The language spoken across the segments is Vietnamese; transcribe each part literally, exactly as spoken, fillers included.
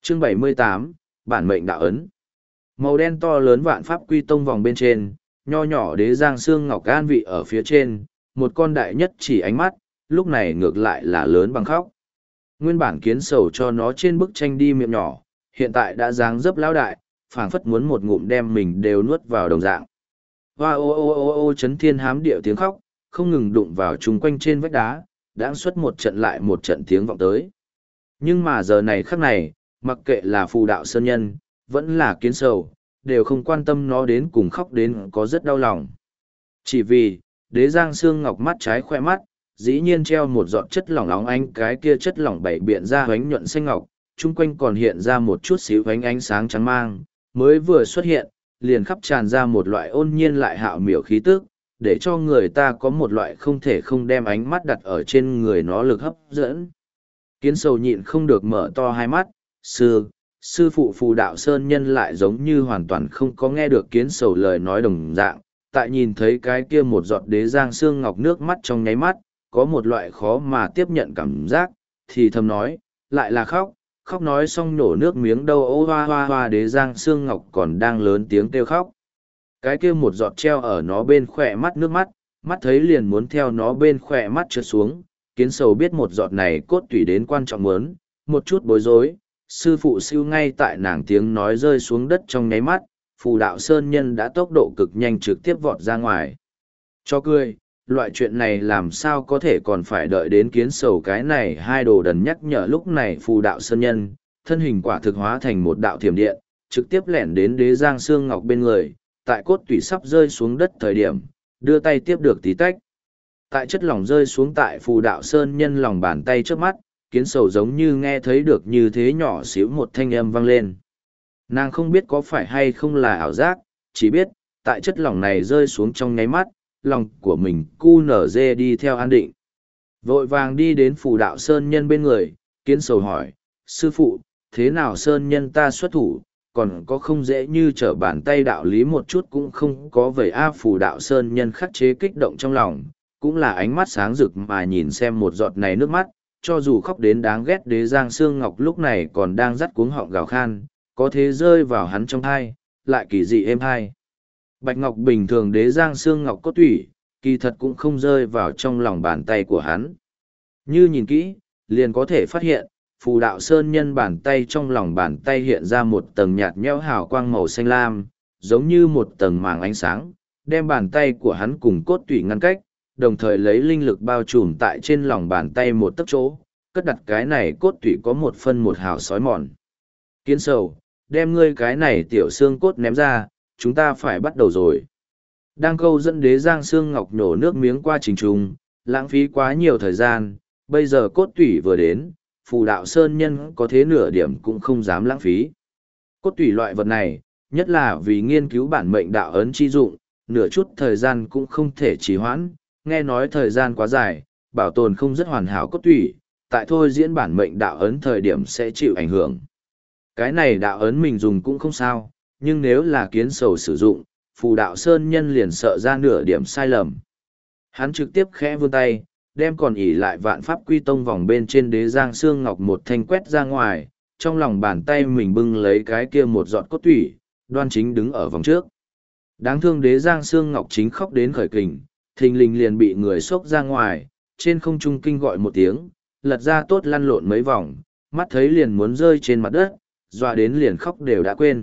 Chương bảy mươi tám, Bản mệnh đạo ấn. Màu đen to lớn vạn pháp quy tông vòng bên trên, nho nhỏ đế giang xương ngọc an vị ở phía trên, một con đại nhất chỉ ánh mắt, lúc này ngược lại là lớn bằng khóc. Nguyên bản kiến sầu cho nó trên bức tranh đi miệng nhỏ, hiện tại đã dáng dấp lão đại, phảng phất muốn một ngụm đem mình đều nuốt vào đồng dạng. Hoa ô ô ô ô chấn thiên hám điệu tiếng khóc, không ngừng đụng vào chung quanh trên vách đá, đãng xuất một trận lại một trận tiếng vọng tới. Nhưng mà giờ này khắc này, mặc kệ là phù đạo sơn nhân, vẫn là kiến sầu, đều không quan tâm nó đến cùng khóc đến có rất đau lòng. Chỉ vì, đế giang xương ngọc mắt trái khoe mắt, dĩ nhiên treo một giọt chất lỏng óng ánh, cái kia chất lỏng bảy biện ra hoánh nhuận xanh ngọc, chung quanh còn hiện ra một chút xíu hoánh ánh sáng trắng mang, mới vừa xuất hiện, liền khắp tràn ra một loại ôn nhiên lại hạo miểu khí tức, để cho người ta có một loại không thể không đem ánh mắt đặt ở trên người nó lực hấp dẫn. Kiến sầu nhịn không được mở to hai mắt, sư, sư phụ phù đạo sơn nhân lại giống như hoàn toàn không có nghe được kiến sầu lời nói đồng dạng, tại nhìn thấy cái kia một giọt đế giang xương ngọc nước mắt trong nháy mắt, có một loại khó mà tiếp nhận cảm giác, thì thầm nói, lại là khóc, khóc nói xong nổ nước miếng đâu ô hoa hoa hoa đế giang xương ngọc còn đang lớn tiếng kêu khóc. Cái kia một giọt treo ở nó bên khỏe mắt nước mắt, mắt thấy liền muốn theo nó bên khỏe mắt trượt xuống, kiến sầu biết một giọt này cốt tủy đến quan trọng muốn, một chút bối rối, sư phụ siêu ngay tại nàng tiếng nói rơi xuống đất trong nháy mắt, phù đạo sơn nhân đã tốc độ cực nhanh trực tiếp vọt ra ngoài. Cho cười, loại chuyện này làm sao có thể còn phải đợi đến kiến sầu cái này hai đồ đần nhắc nhở lúc này phù đạo sơn nhân, thân hình quả thực hóa thành một đạo thiểm điện, trực tiếp lẻn đến đế giang xương ngọc bên người, tại cốt tủy sắp rơi xuống đất thời điểm, đưa tay tiếp được tí tách. Tại chất lỏng rơi xuống tại phù đạo sơn nhân lòng bàn tay trước mắt, kiến sầu giống như nghe thấy được như thế nhỏ xíu một thanh âm vang lên. Nàng không biết có phải hay không là ảo giác, chỉ biết, tại chất lỏng này rơi xuống trong nháy mắt, lòng của mình cu nở dê đi theo an định. Vội vàng đi đến phù đạo sơn nhân bên người, kiến sầu hỏi, sư phụ, thế nào sơn nhân ta xuất thủ, còn có không dễ như trở bàn tay đạo lý một chút cũng không có vậy a phù đạo sơn nhân khắc chế kích động trong lòng, cũng là ánh mắt sáng rực mà nhìn xem một giọt này nước mắt, cho dù khóc đến đáng ghét đế giang xương ngọc lúc này còn đang dắt cuống họng gào khan, có thế rơi vào hắn trong thai, lại kỳ dị êm hai. Bạch ngọc bình thường đế giang xương ngọc cốt tủy, kỳ thật cũng không rơi vào trong lòng bàn tay của hắn. Như nhìn kỹ, liền có thể phát hiện, phù đạo sơn nhân bàn tay trong lòng bàn tay hiện ra một tầng nhạt nhẽo hào quang màu xanh lam, giống như một tầng màng ánh sáng, đem bàn tay của hắn cùng cốt tủy ngăn cách, đồng thời lấy linh lực bao trùm tại trên lòng bàn tay một tấc chỗ, cất đặt cái này cốt tủy có một phân một hào sói mòn. Kiến sầu, đem ngươi cái này tiểu xương cốt ném ra, chúng ta phải bắt đầu rồi. Đang câu dẫn đế giang xương ngọc nhổ nước miếng qua trình trùng, lãng phí quá nhiều thời gian, bây giờ cốt tủy vừa đến, phù đạo sơn nhân có thế nửa điểm cũng không dám lãng phí. Cốt tủy loại vật này, nhất là vì nghiên cứu bản mệnh đạo ấn chi dụng, nửa chút thời gian cũng không thể trì hoãn, nghe nói thời gian quá dài, bảo tồn không rất hoàn hảo cốt tủy, tại thôi diễn bản mệnh đạo ấn thời điểm sẽ chịu ảnh hưởng. Cái này đạo ấn mình dùng cũng không sao, nhưng nếu là kiến sầu sử dụng, phù đạo sơn nhân liền sợ ra nửa điểm sai lầm. Hắn trực tiếp khẽ vươn tay, đem còn ỉ lại vạn pháp quy tông vòng bên trên đế giang xương ngọc một thanh quét ra ngoài, trong lòng bàn tay mình bưng lấy cái kia một giọt cốt tủy, đoan chính đứng ở vòng trước. Đáng thương đế giang xương ngọc chính khóc đến khởi kình, thình lình liền bị người xốc ra ngoài, trên không trung kinh gọi một tiếng, lật ra tốt lăn lộn mấy vòng, mắt thấy liền muốn rơi trên mặt đất, dọa đến liền khóc đều đã quên.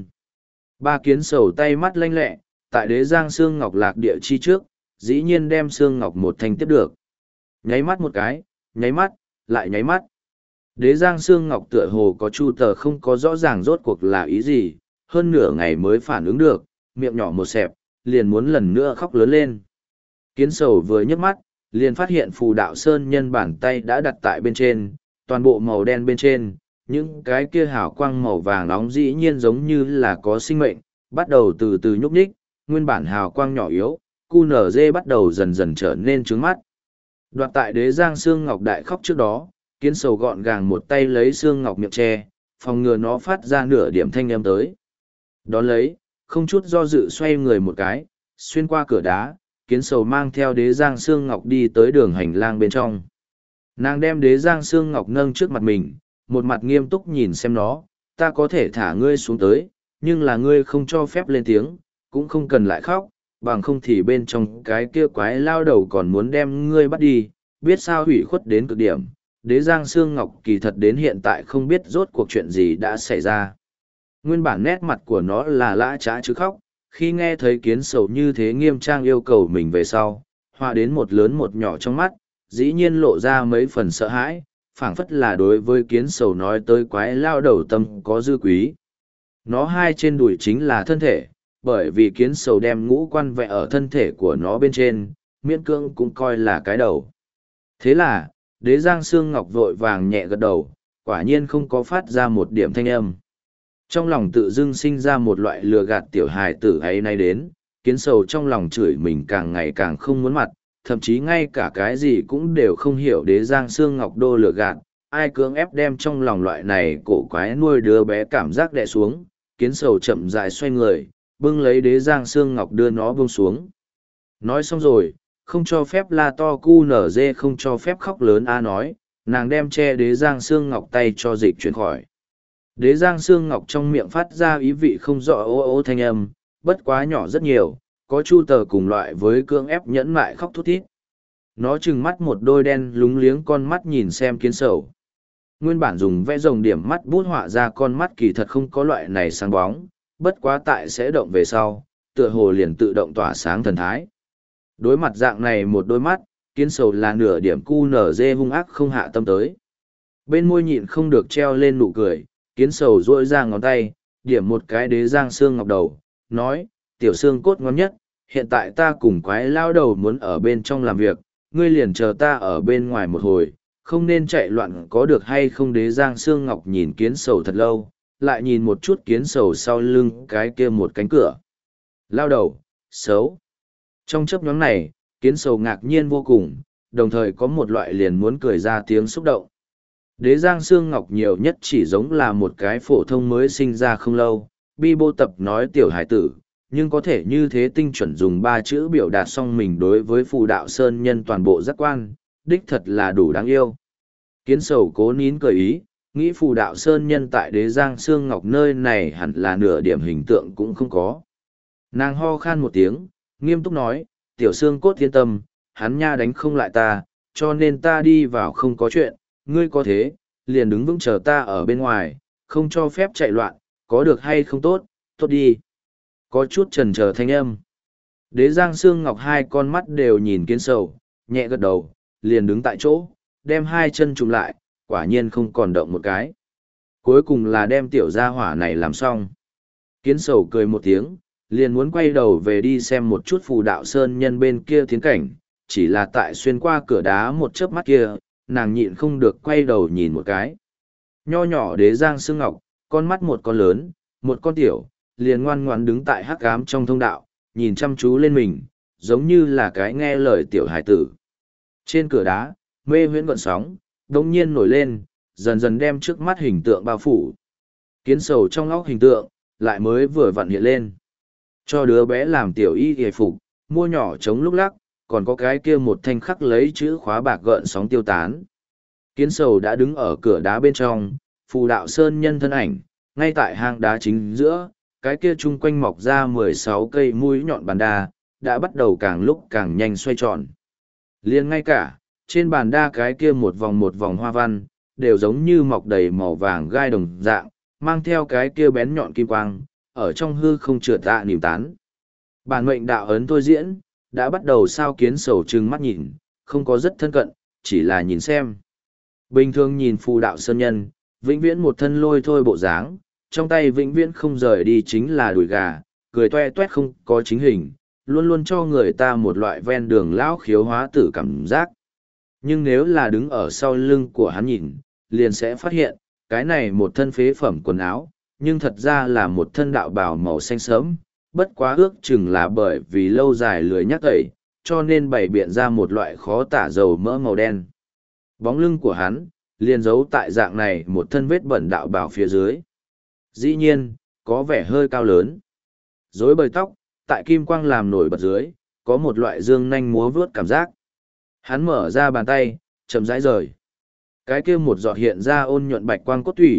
Ba kiến sầu tay mắt lanh lẹ, tại đế giang xương ngọc lạc địa chi trước, dĩ nhiên đem xương ngọc một thanh tiếp được. Nháy mắt một cái, nháy mắt, lại nháy mắt. Đế giang xương ngọc tựa hồ có chu tờ không có rõ ràng rốt cuộc là ý gì, hơn nửa ngày mới phản ứng được, miệng nhỏ một xẹp, liền muốn lần nữa khóc lớn lên. Kiến sầu vừa nhấc mắt, liền phát hiện phù đạo sơn nhân bàn tay đã đặt tại bên trên, toàn bộ màu đen bên trên, những cái kia hào quang màu vàng nóng dĩ nhiên giống như là có sinh mệnh, bắt đầu từ từ nhúc nhích, nguyên bản hào quang nhỏ yếu, cu nở dê bắt đầu dần dần trở nên trướng mắt. Đoạt tại đế giang xương ngọc đại khóc trước đó, kiến sầu gọn gàng một tay lấy xương ngọc miệng tre, phòng ngừa nó phát ra nửa điểm thanh âm tới. Đón lấy, không chút do dự xoay người một cái, xuyên qua cửa đá, kiến sầu mang theo đế giang xương ngọc đi tới đường hành lang bên trong. Nàng đem đế giang xương ngọc nâng trước mặt mình, một mặt nghiêm túc nhìn xem nó, ta có thể thả ngươi xuống tới, nhưng là ngươi không cho phép lên tiếng, cũng không cần lại khóc, bằng không thì bên trong cái kia quái lao đầu còn muốn đem ngươi bắt đi, biết sao hủy khuất đến cực điểm. Đế Giang Sương Ngọc kỳ thật đến hiện tại không biết rốt cuộc chuyện gì đã xảy ra. Nguyên bản nét mặt của nó là lã trá chứ khóc, khi nghe thấy Kiến Sầu như thế nghiêm trang yêu cầu mình về sau, hòa đến một lớn một nhỏ trong mắt, dĩ nhiên lộ ra mấy phần sợ hãi, phảng phất là đối với Kiến Sầu nói tới quái lao đầu tâm có dư quý. Nó hai trên đùi chính là thân thể, bởi vì Kiến Sầu đem ngũ quan vẽ ở thân thể của nó bên trên, miễn cưỡng cũng coi là cái đầu. Thế là, Đế Giang Sương Ngọc vội vàng nhẹ gật đầu, quả nhiên không có phát ra một điểm thanh âm. Trong lòng tự dưng sinh ra một loại lừa gạt tiểu hài tử ấy nay đến, Kiến Sầu trong lòng chửi mình càng ngày càng không muốn mặt, thậm chí ngay cả cái gì cũng đều không hiểu. Đế Giang Sương Ngọc đô lừa gạt, ai cưỡng ép đem trong lòng loại này cổ quái nuôi đứa bé cảm giác đè xuống. Kiến Sầu chậm rãi xoay người, bưng lấy Đế Giang Sương Ngọc đưa nó buông xuống. Nói xong rồi, không cho phép la to cu nở dê, không cho phép khóc lớn a nói, nàng đem che Đế Giang Sương Ngọc tay cho dịch chuyển khỏi. Đế Giang Sương Ngọc trong miệng phát ra ý vị không rõ ô ô thanh âm, bất quá nhỏ rất nhiều, có chu tờ cùng loại với cưỡng ép nhẫn mại khóc thút thít. Nó trừng mắt một đôi đen lúng liếng con mắt nhìn xem Kiến Sầu. Nguyên bản dùng vẽ rồng điểm mắt bút họa ra con mắt kỳ thật không có loại này sáng bóng, bất quá tại sẽ động về sau, tựa hồ liền tự động tỏa sáng thần thái. Đối mặt dạng này một đôi mắt, Kiến Sầu là nửa điểm cu nở dê hung ác không hạ tâm tới. Bên môi nhịn không được treo lên nụ cười, Kiến Sầu duỗi ra ngón tay, điểm một cái Đế Giang Sương Ngọc đầu, nói, tiểu xương cốt ngon nhất, hiện tại ta cùng quái lao đầu muốn ở bên trong làm việc, ngươi liền chờ ta ở bên ngoài một hồi, không nên chạy loạn có được hay không. Đế Giang Sương Ngọc nhìn Kiến Sầu thật lâu, lại nhìn một chút Kiến Sầu sau lưng cái kia một cánh cửa. Lao đầu, xấu. Trong chấp nhóm này, Kiến Sầu ngạc nhiên vô cùng, đồng thời có một loại liền muốn cười ra tiếng xúc động. Đế Giang Sương Ngọc nhiều nhất chỉ giống là một cái phổ thông mới sinh ra không lâu, bi bô tập nói tiểu hải tử, nhưng có thể như thế tinh chuẩn dùng ba chữ biểu đạt xong mình đối với phù đạo sơn nhân toàn bộ giác quan, đích thật là đủ đáng yêu. Kiến Sầu cố nín cười ý, nghĩ phù đạo sơn nhân tại Đế Giang Sương Ngọc nơi này hẳn là nửa điểm hình tượng cũng không có. Nàng ho khan một tiếng, nghiêm túc nói, tiểu xương cốt yên tâm, hắn nha đánh không lại ta, cho nên ta đi vào không có chuyện, ngươi có thế, liền đứng vững chờ ta ở bên ngoài, không cho phép chạy loạn, có được hay không tốt, tốt đi. Có chút chần chờ thanh âm. Đế Giang Sương Ngọc hai con mắt đều nhìn Kiến Sầu, nhẹ gật đầu, liền đứng tại chỗ, đem hai chân trùm lại, quả nhiên không còn động một cái. Cuối cùng là đem tiểu gia hỏa này làm xong. Kiến Sầu cười một tiếng, liền muốn quay đầu về đi xem một chút phù đạo sơn nhân bên kia tiến cảnh, chỉ là tại xuyên qua cửa đá một chớp mắt kia, nàng nhịn không được quay đầu nhìn một cái. Nho nhỏ Đế Giang Sương Ngọc, con mắt một con lớn, một con tiểu, liền ngoan ngoãn đứng tại hắc ám trong thông đạo, nhìn chăm chú lên mình, giống như là cái nghe lời tiểu hải tử. Trên cửa đá, mê huyễn gợn sóng, đống nhiên nổi lên, dần dần đem trước mắt hình tượng bao phủ. Kiến Sầu trong óc hình tượng, lại mới vừa vặn hiện lên. Cho đứa bé làm tiểu y hề phục, mua nhỏ chống lúc lắc, còn có cái kia một thanh khắc lấy chữ khóa bạc gợn sóng tiêu tán. Kiến Sầu đã đứng ở cửa đá bên trong, phù đạo sơn nhân thân ảnh, ngay tại hang đá chính giữa, cái kia chung quanh mọc ra mười sáu cây mũi nhọn bàn đa, đã bắt đầu càng lúc càng nhanh xoay tròn. Liên ngay cả, trên bàn đa cái kia một vòng một vòng hoa văn, đều giống như mọc đầy màu vàng gai đồng dạng, mang theo cái kia bén nhọn kim quang, ở trong hư không trượt tạ niềm tán. Bản mệnh đạo ấn thôi diễn, đã bắt đầu sao. Kiến Sầu trừng mắt nhìn, không có rất thân cận, chỉ là nhìn xem. Bình thường nhìn phù đạo sơn nhân, vĩnh viễn một thân lôi thôi bộ dáng, trong tay vĩnh viễn không rời đi chính là đùi gà, cười toe toét không có chính hình, luôn luôn cho người ta một loại ven đường lão khiếu hóa tử cảm giác. Nhưng nếu là đứng ở sau lưng của hắn nhìn, liền sẽ phát hiện, cái này một thân phế phẩm quần áo, nhưng thật ra là một thân đạo bào màu xanh sớm, bất quá ước chừng là bởi vì lâu dài lười nhắc tẩy, cho nên bày biện ra một loại khó tả dầu mỡ màu đen. Bóng lưng của hắn, liền giấu tại dạng này một thân vết bẩn đạo bào phía dưới. Dĩ nhiên, có vẻ hơi cao lớn. Rối bời tóc, tại kim quang làm nổi bật dưới, có một loại dương nanh múa vướt cảm giác. Hắn mở ra bàn tay, chậm rãi rời. Cái kia một giọt hiện ra ôn nhuận bạch quang cốt thủy,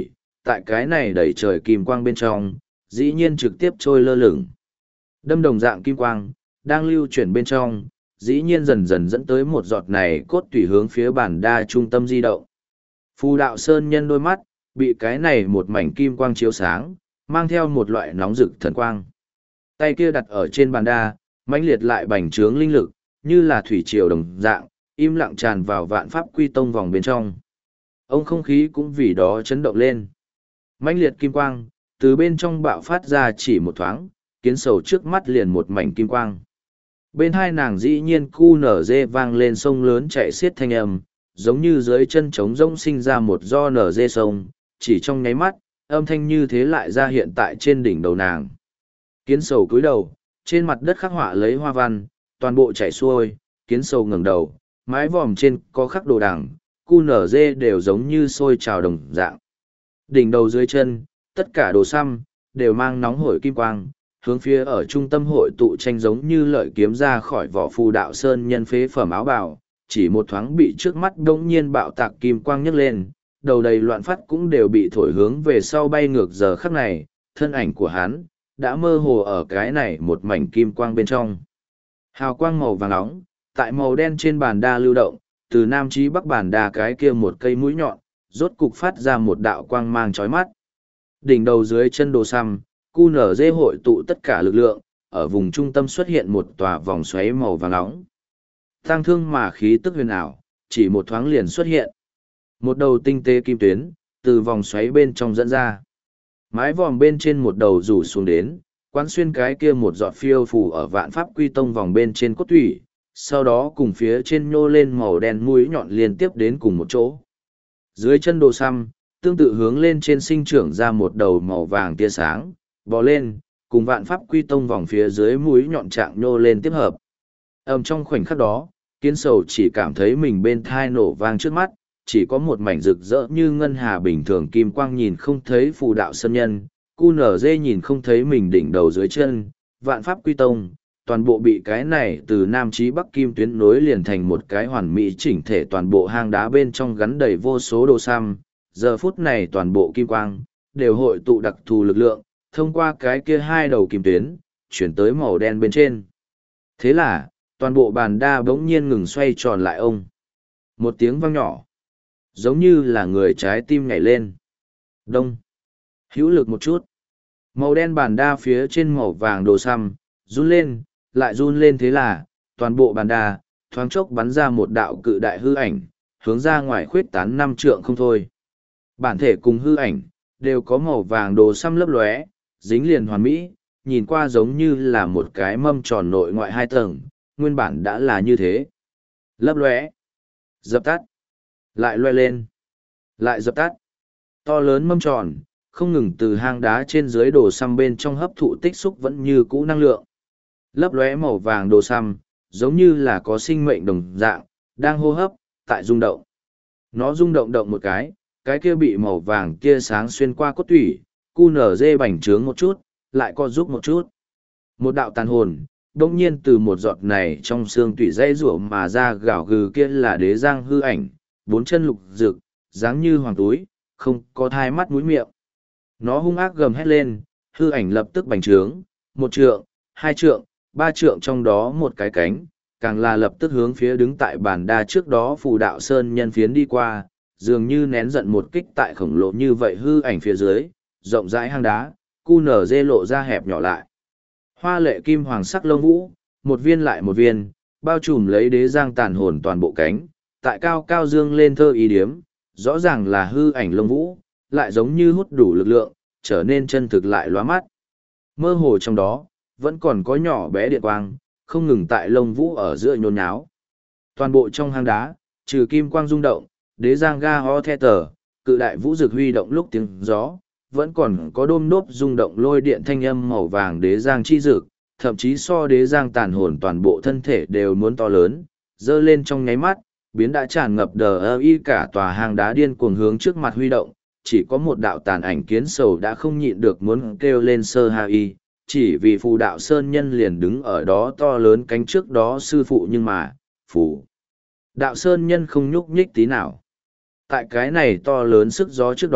tại cái này đẩy trời kim quang bên trong, dĩ nhiên trực tiếp trôi lơ lửng. Đâm đồng dạng kim quang, đang lưu chuyển bên trong, dĩ nhiên dần dần dẫn tới một giọt này cốt tủy hướng phía bản đa trung tâm di động. Phù đạo sơn nhân đôi mắt, bị cái này một mảnh kim quang chiếu sáng, mang theo một loại nóng rực thần quang. Tay kia đặt ở trên bàn đa, mãnh liệt lại bành trướng linh lực, như là thủy triều đồng dạng, im lặng tràn vào vạn pháp quy tông vòng bên trong. Ông không khí cũng vì đó chấn động lên. Mãnh liệt kim quang, từ bên trong bạo phát ra chỉ một thoáng, kiến sầu trước mắt liền một mảnh kim quang. Bên hai nàng dĩ nhiên cu nở dê vang lên sông lớn chạy xiết thanh âm, giống như dưới chân trống rỗng sinh ra một do nở dê sông, chỉ trong nháy mắt, âm thanh như thế lại ra hiện tại trên đỉnh đầu nàng. Kiến sầu cúi đầu, trên mặt đất khắc họa lấy hoa văn, toàn bộ chảy xuôi, kiến sầu ngẩng đầu, mái vòm trên có khắc đồ đằng, cu nở dê đều giống như sôi trào đồng dạng. Đỉnh đầu dưới chân, tất cả đồ xăm, đều mang nóng hổi kim quang, hướng phía ở trung tâm hội tụ tranh giống như lợi kiếm ra khỏi vỏ phù đạo sơn nhân phế phẩm áo bào, chỉ một thoáng bị trước mắt đống nhiên bạo tạc kim quang nhấc lên, đầu đầy loạn phát cũng đều bị thổi hướng về sau bay ngược giờ khắc này, thân ảnh của hắn, đã mơ hồ ở cái này một mảnh kim quang bên trong. Hào quang màu vàng nóng, tại màu đen trên bàn đa lưu động, từ nam chí bắc bàn đa cái kia một cây mũi nhọn, rốt cục phát ra một đạo quang mang chói mắt. Đỉnh đầu dưới chân đồ xăm, cu nở dê hội tụ tất cả lực lượng, ở vùng trung tâm xuất hiện một tòa vòng xoáy màu vàng nóng. Tăng thương mà khí tức huyền ảo, chỉ một thoáng liền xuất hiện. Một đầu tinh tế kim tuyến, từ vòng xoáy bên trong dẫn ra. Mái vòm bên trên một đầu rủ xuống đến, quán xuyên cái kia một giọt phiêu phù ở vạn pháp quy tông vòng bên trên cốt thủy, sau đó cùng phía trên nhô lên màu đen mũi nhọn liên tiếp đến cùng một chỗ. Dưới chân đồ xăm, tương tự hướng lên trên sinh trưởng ra một đầu màu vàng tia sáng, bò lên, cùng vạn pháp quy tông vòng phía dưới mũi nhọn trạng nhô lên tiếp hợp. Ầm trong khoảnh khắc đó, kiến sầu chỉ cảm thấy mình bên thai nổ vang trước mắt, chỉ có một mảnh rực rỡ như ngân hà bình thường kim quang nhìn không thấy phù đạo sơn nhân, cu nở dê nhìn không thấy mình đỉnh đầu dưới chân, vạn pháp quy tông, toàn bộ bị cái này từ nam chí bắc kim tuyến nối liền thành một cái hoàn mỹ chỉnh thể, toàn bộ hang đá bên trong gắn đầy vô số đồ xăm, giờ phút này toàn bộ kim quang, đều hội tụ đặc thù lực lượng, thông qua cái kia hai đầu kim tuyến, chuyển tới màu đen bên trên. Thế là, toàn bộ bàn đa bỗng nhiên ngừng xoay tròn lại ông. Một tiếng vang nhỏ, giống như là người trái tim nhảy lên. Đông. Hữu lực một chút. Màu đen bàn đa phía trên màu vàng đồ xăm, run lên, lại run lên, thế là, toàn bộ bàn đa, thoáng chốc bắn ra một đạo cự đại hư ảnh, hướng ra ngoài khuyết tán năm trượng không thôi. Bản thể cùng hư ảnh, đều có màu vàng đồ xăm lấp lóe, dính liền hoàn mỹ, nhìn qua giống như là một cái mâm tròn nội ngoại hai tầng, nguyên bản đã là như thế. Lấp lóe, dập tắt, lại loe lên, lại dập tắt. To lớn mâm tròn, không ngừng từ hang đá trên dưới đồ xăm bên trong hấp thụ tích xúc vẫn như cũ năng lượng. Lấp lóe màu vàng đồ xăm, giống như là có sinh mệnh đồng dạng, đang hô hấp, tại rung động. Nó rung động động một cái, cái kia bị màu vàng kia sáng xuyên qua cốt tủy, cu nở dê bành trướng một chút, lại co giúp một chút. Một đạo tàn hồn, đông nhiên từ một giọt này trong xương tủy dây rủa mà ra gào gừ, kia là đế giang hư ảnh, bốn chân lục rực, dáng như hoàng túi, không có thai mắt mũi miệng. Nó hung ác gầm hét lên, hư ảnh lập tức bành trướng, một trượng, hai trượng, ba trượng, trong đó một cái cánh, càng là lập tức hướng phía đứng tại bàn đa trước đó phù đạo sơn nhân phiến đi qua, dường như nén giận một kích tại khổng lồ như vậy hư ảnh phía dưới, rộng rãi hang đá, cu nở dê lộ ra hẹp nhỏ lại. Hoa lệ kim hoàng sắc lông vũ, một viên lại một viên, bao trùm lấy đế giang tàn hồn toàn bộ cánh, tại cao cao dương lên thơ ý điếm, rõ ràng là hư ảnh lông vũ, lại giống như hút đủ lực lượng, trở nên chân thực lại lóa mắt. Mơ hồ trong đó, vẫn còn có nhỏ bé điện quang, không ngừng tại lông vũ ở giữa nhốn nháo. Toàn bộ trong hang đá, trừ kim quang rung động, đế giang ga ho the tờ, cự đại vũ dực huy động lúc tiếng gió, vẫn còn có đôm đốp rung động lôi điện thanh âm màu vàng đế giang chi dực, thậm chí so đế giang tàn hồn toàn bộ thân thể đều muốn to lớn, dơ lên trong nháy mắt, biến đã tràn ngập đờ ơ y cả tòa hang đá điên cuồng hướng trước mặt huy động, chỉ có một đạo tàn ảnh kiến sầu đã không nhịn được muốn kêu lên sơ ha y, chỉ vì phù đạo sơn nhân liền đứng ở đó to lớn cánh trước đó sư phụ, nhưng mà, phù đạo sơn nhân không nhúc nhích tí nào. Tại cái này to lớn sức gió trước đó,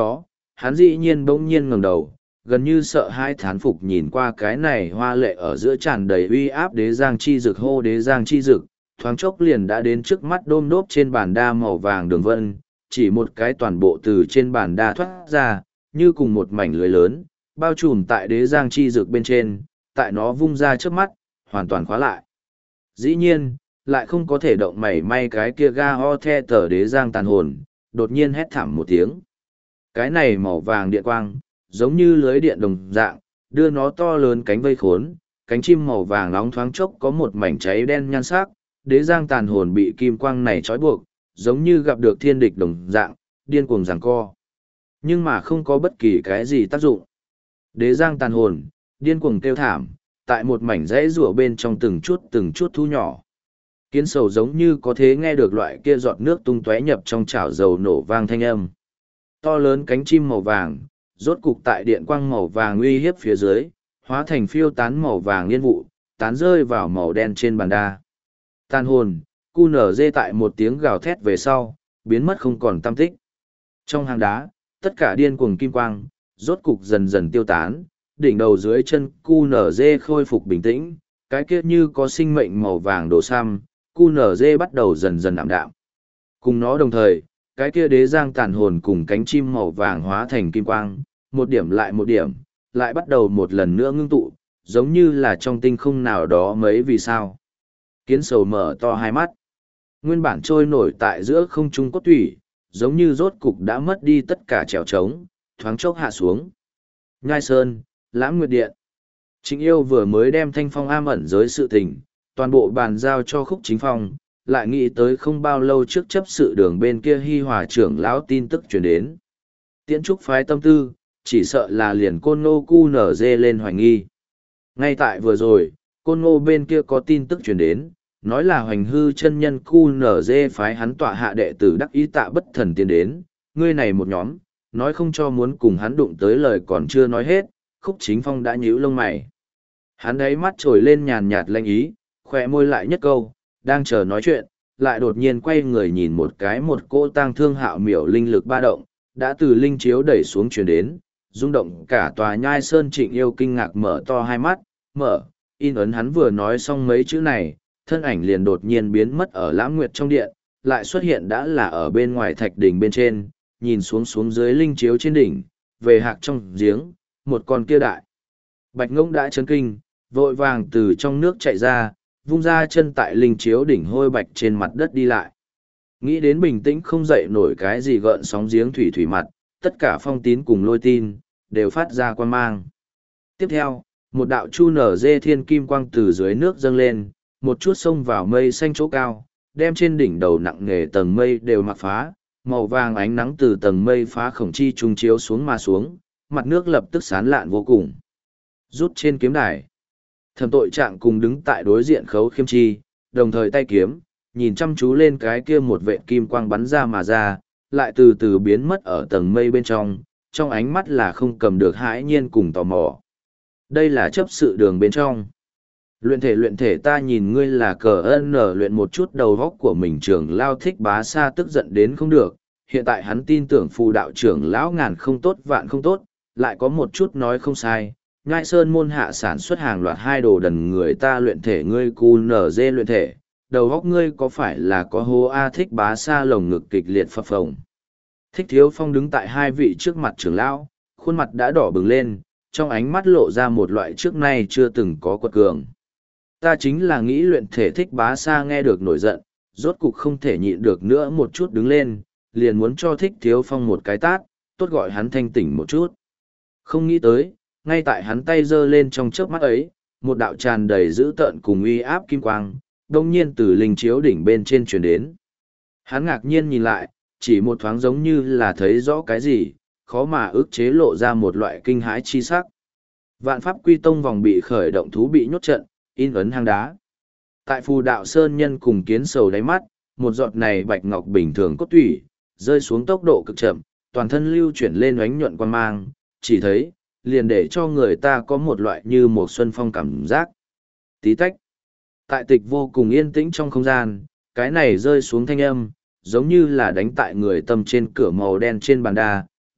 hắn dĩ nhiên bỗng nhiên ngẩng đầu, gần như sợ hãi thán phục nhìn qua cái này hoa lệ ở giữa tràn đầy uy áp đế giang chi dực hô đế giang chi dực, thoáng chốc liền đã đến trước mắt đôm đốp trên bàn đa màu vàng đường vân, chỉ một cái toàn bộ từ trên bàn đa thoát ra, như cùng một mảnh lưới lớn, bao trùm tại đế giang chi dực bên trên, tại nó vung ra trước mắt, hoàn toàn khóa lại. Dĩ nhiên, lại không có thể động mảy may cái kia ga ho the tờ đế giang tàn hồn, đột nhiên hét thảm một tiếng. Cái này màu vàng điện quang, giống như lưới điện đồng dạng, đưa nó to lớn cánh vây khốn, cánh chim màu vàng nóng thoáng chốc có một mảnh cháy đen nhan sắc, đế giang tàn hồn bị kim quang này trói buộc, giống như gặp được thiên địch đồng dạng, điên cuồng giằng co. Nhưng mà không có bất kỳ cái gì tác dụng. Đế giang tàn hồn, điên cuồng kêu thảm, tại một mảnh rẽ rùa bên trong từng chút từng chút thu nhỏ. Kiến sầu giống như có thế nghe được loại kia giọt nước tung tóe nhập trong chảo dầu nổ vang thanh âm. To lớn cánh chim màu vàng, rốt cục tại điện quang màu vàng uy hiếp phía dưới, hóa thành phiêu tán màu vàng liên vụ, tán rơi vào màu đen trên bàn đa. Tàn hồn, cu nở dê tại một tiếng gào thét về sau, biến mất không còn tăm tích. Trong hang đá, tất cả điên cuồng kim quang, rốt cục dần dần tiêu tán, đỉnh đầu dưới chân cu nở dê khôi phục bình tĩnh, cái kia như có sinh mệnh màu vàng đổ xăm, cu nở dê bắt đầu dần dần ảm đạm. Cùng nó đồng thời, cái kia đế giang tàn hồn cùng cánh chim màu vàng hóa thành kim quang, một điểm lại một điểm, lại bắt đầu một lần nữa ngưng tụ, giống như là trong tinh không nào đó mấy vì sao. Kiến sầu mở to hai mắt. Nguyên bản trôi nổi tại giữa không trung cốt thủy, giống như rốt cục đã mất đi tất cả trèo trống, thoáng chốc hạ xuống. Nhai Sơn, Lãm Nguyệt Điện. Trịnh Yêu vừa mới đem Thanh Phong am ẩn giới sự tình, toàn bộ bàn giao cho Khúc Chính Phong, lại nghĩ tới không bao lâu trước chấp sự đường bên kia Hi Hòa trưởng lão tin tức truyền đến. Tiễn trúc phái tâm tư, chỉ sợ là liền côn ngô cu nở dê lên hoài nghi. Ngay tại vừa rồi, côn ngô bên kia có tin tức truyền đến, nói là hoành hư chân nhân cu nở dê phái hắn tọa hạ đệ tử đắc ý tạ bất thần tiến đến, ngươi này một nhóm, nói không cho muốn cùng hắn đụng tới lời còn chưa nói hết, Khúc Chính Phong đã nhíu lông mày. Hắn ấy mắt trồi lên nhàn nhạt lanh ý, khỏe môi lại nhất câu, đang chờ nói chuyện, lại đột nhiên quay người nhìn một cái một cô tang thương hạo miểu linh lực ba động, đã từ linh chiếu đẩy xuống chuyển đến, rung động cả tòa Nhai Sơn. Trịnh Yêu kinh ngạc mở to hai mắt, mở, in ấn hắn vừa nói xong mấy chữ này, thân ảnh liền đột nhiên biến mất ở Lãm Nguyệt trong điện, lại xuất hiện đã là ở bên ngoài thạch đỉnh bên trên, nhìn xuống xuống dưới linh chiếu trên đỉnh, về hạc trong giếng, một con kia đại. Bạch Ngông đã chấn kinh, vội vàng từ trong nước chạy ra, vung ra chân tại linh chiếu đỉnh hôi bạch trên mặt đất đi lại. Nghĩ đến bình tĩnh không dậy nổi cái gì gợn sóng giếng thủy thủy mặt, tất cả phong tín cùng lôi tin, đều phát ra quan mang. Tiếp theo, một đạo chu nở dê thiên kim quang từ dưới nước dâng lên, một chút xông vào mây xanh chỗ cao, đem trên đỉnh đầu nặng nề tầng mây đều mặc phá, màu vàng ánh nắng từ tầng mây phá khổng chi trung chiếu xuống mà xuống, mặt nước lập tức sán lạn vô cùng. Rút trên kiếm đài. Thẩm Tội Trạng cùng đứng tại đối diện Khấu Khiêm Chi, đồng thời tay kiếm, nhìn chăm chú lên cái kia một vệ kim quang bắn ra mà ra, lại từ từ biến mất ở tầng mây bên trong, trong ánh mắt là không cầm được hãi nhiên cùng tò mò. Đây là chấp sự đường bên trong. Luyện thể luyện thể ta nhìn ngươi là cờ ân nở luyện một chút đầu góc của mình. Trưởng lao Thích Bá Sa tức giận đến không được, hiện tại hắn tin tưởng phù đạo trưởng lão ngàn không tốt vạn không tốt, lại có một chút nói không sai. Nhai Sơn môn hạ sản xuất hàng loạt hai đồ đần người ta luyện thể ngươi cu nở dê luyện thể, đầu góc ngươi có phải là có hô A Thích Bá Sa lồng ngực kịch liệt phập phồng. Thích Thiếu Phong đứng tại hai vị trước mặt trưởng lão, khuôn mặt đã đỏ bừng lên, trong ánh mắt lộ ra một loại trước nay chưa từng có quật cường. Ta chính là nghĩ luyện thể. Thích Bá Sa nghe được nổi giận, rốt cục không thể nhịn được nữa một chút đứng lên, liền muốn cho Thích Thiếu Phong một cái tát, tốt gọi hắn thanh tỉnh một chút. Không nghĩ tới, ngay tại hắn tay giơ lên trong chớp mắt ấy, một đạo tràn đầy dữ tợn cùng uy áp kim quang, đông nhiên từ linh chiếu đỉnh bên trên truyền đến. Hắn ngạc nhiên nhìn lại, chỉ một thoáng giống như là thấy rõ cái gì, khó mà ức chế lộ ra một loại kinh hãi chi sắc. Vạn Pháp Quy Tông vòng bị khởi động thú bị nhốt trận, in ấn hang đá. Tại phù đạo sơn nhân cùng kiến sầu đáy mắt, một giọt này bạch ngọc bình thường cốt tủy, rơi xuống tốc độ cực chậm, toàn thân lưu chuyển lên oánh nhuận quan mang, chỉ thấy, liền để cho người ta có một loại như một xuân phong cảm giác. Tí tách. Tại tịch vô cùng yên tĩnh trong không gian, cái này rơi xuống thanh âm, giống như là đánh tại người tâm trên cửa màu đen trên bàn đa,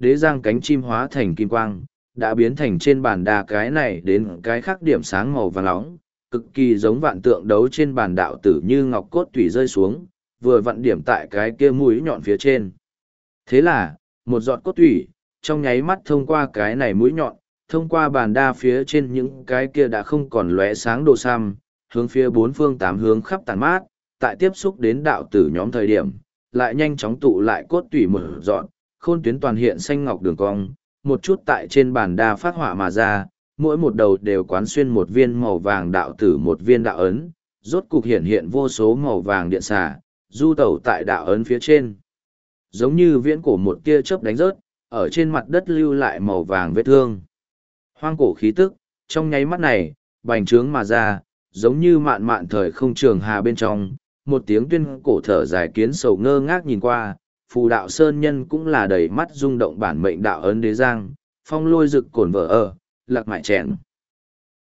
đế giang cánh chim hóa thành kim quang, đã biến thành trên bàn đà cái này đến cái khác điểm sáng màu vàng nóng, cực kỳ giống vạn tượng đấu trên bàn đạo tử như ngọc cốt tủy rơi xuống, vừa vặn điểm tại cái kia mũi nhọn phía trên. Thế là, một giọt cốt tủy, trong nháy mắt thông qua cái này mũi nhọn, thông qua bàn đa phía trên những cái kia đã không còn lóe sáng đồ sam, hướng phía bốn phương tám hướng khắp tàn mát, tại tiếp xúc đến đạo tử nhóm thời điểm, lại nhanh chóng tụ lại cốt tủy một dọn, khôn tuyến toàn hiện xanh ngọc đường cong, một chút tại trên bàn đa phát họa mà ra, mỗi một đầu đều quán xuyên một viên màu vàng đạo tử một viên đạo ấn, rốt cục hiện hiện vô số màu vàng điện xà, du tẩu tại đạo ấn phía trên. Giống như viễn cổ một tia chớp đánh rớt, ở trên mặt đất lưu lại màu vàng vết thương. Hoang cổ khí tức, trong nháy mắt này, bành trướng mà ra, giống như mạn mạn thời không trường hà bên trong, một tiếng tuyên cổ thở dài kiến sầu ngơ ngác nhìn qua, phù đạo sơn nhân cũng là đầy mắt rung động bản mệnh đạo ấn đế giang, phong lôi rực cổn vỡ ở, lạc mại chèn.